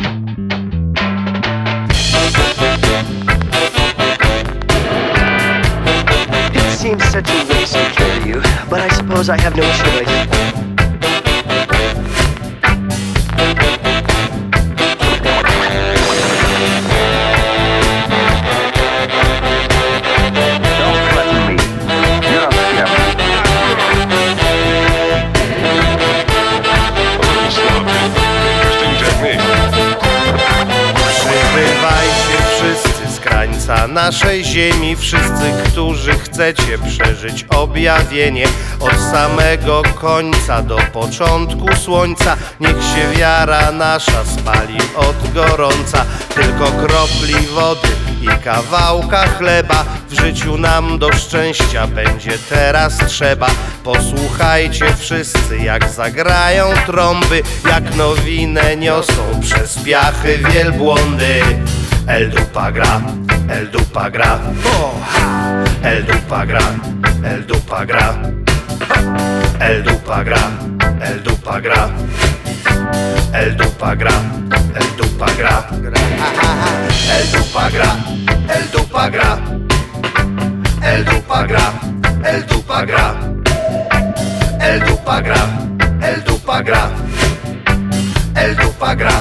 It seems such a waste to carry you, but I suppose I have no choice. Naszej ziemi, wszyscy, którzy chcecie przeżyć objawienie od samego końca do początku słońca. Niech się wiara nasza spali od gorąca. Tylko kropli wody i kawałka chleba w życiu nam do szczęścia będzie teraz trzeba. Posłuchajcie wszyscy, jak zagrają trąby, jak nowinę niosą przez piachy wielbłądy. El Dupa gra, El Dupa gra, El Dupa gra, El Dupa gra, El Dupa gra, El Dupa gra, El Dupa gra, El Dupa gra, El Dupa gra, El Dupa gra, El Dupa gra, El Dupa gra, El Dupa gra, El Dupa gra, El Dupa gra.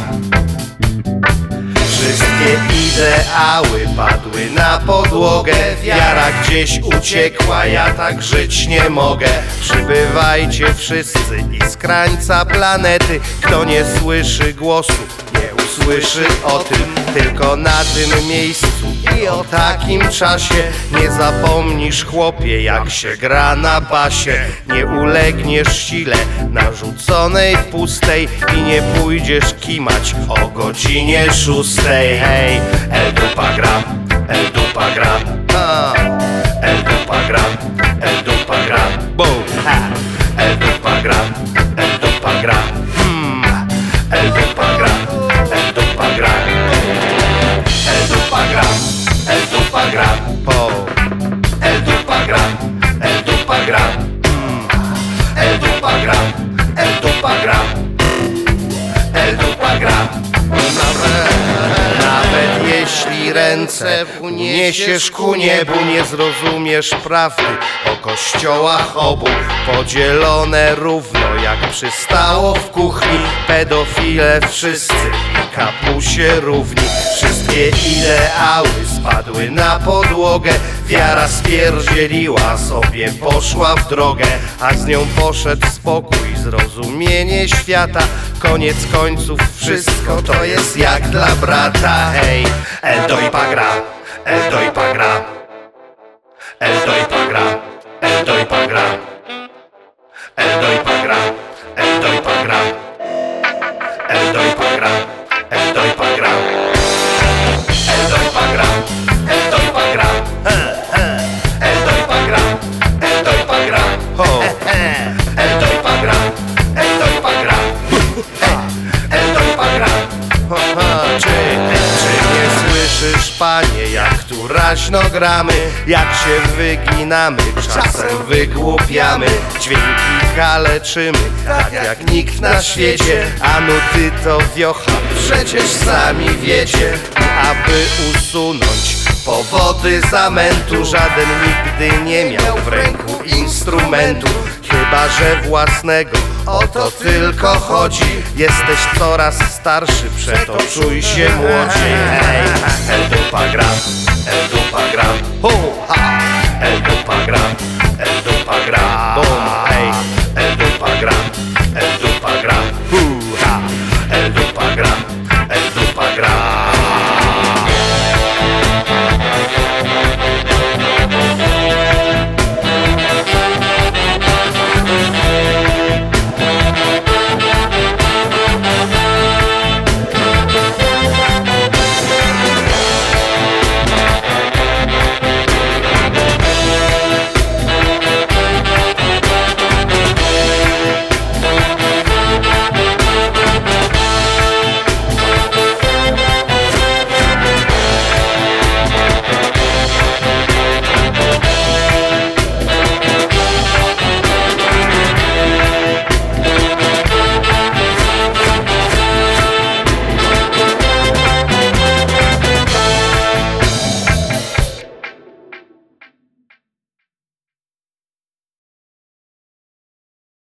Wszystkie ideały padły na podłogę. Wiara gdzieś uciekła, ja tak żyć nie mogę. Przybywajcie wszyscy i z krańca planety. Kto nie słyszy głosu, nie usłyszy o tym. Tylko na tym miejscu i o takim czasie nie zapomnisz, chłopie, jak się gra na basie. Nie ulegniesz sile narzuconej pustej i nie pójdziesz kimać o godzinie 6. Hej, El Dupa gra, El Dupa gra, El Dupa gra, El Dupa gra, boom, El Dupa gra, El Dupa gra, El Dupa gra, El Dupa gra, El Dupa gra, El Dupa gra, El Dupa gra, El Dupa gra, El Dupa gra, El Dupa gra, El Dupa gra. Nawet jeśli ręce uniesiesz ku niebu, nie zrozumiesz prawdy o kościołach obu. Podzielone równo jak przystało w kuchni, pedofile wszyscy i kapusie równi. Wszystkie ideały spadły na podłogę. Wiara spierdzieliła sobie, poszła w drogę, a z nią poszedł spokój, zrozumienie świata. Koniec końców wszystko to jest jak dla brata. Hej, El Dupa gra, El Dupa gra, El Dupa gra, El Dupa gra, El Dupa gra, El Dupa gra, El Dupa gra, El Dupa gra, El Dupa gra, El Dupa gra, El Dupa gra, El Dupa gra, El Dupa gra, El Dupa gra, El Dupa gra. Czy nie słyszysz, panie, jak tu raźno gramy, jak się wyginamy, czasem wygłupiamy, dźwięki kaleczymy, tak jak nikt na świecie. A nuty to wiocha, przecież sami wiecie. Aby usunąć powody zamętu, żaden nigdy nie miał w ręku instrumentu, chyba że własnego. O to tylko chodzi. Jesteś coraz starszy, przeto czuj się młodziej. Hej, El Dupa gra, El Dupa gra, El Dupa gra, El Dupa gra,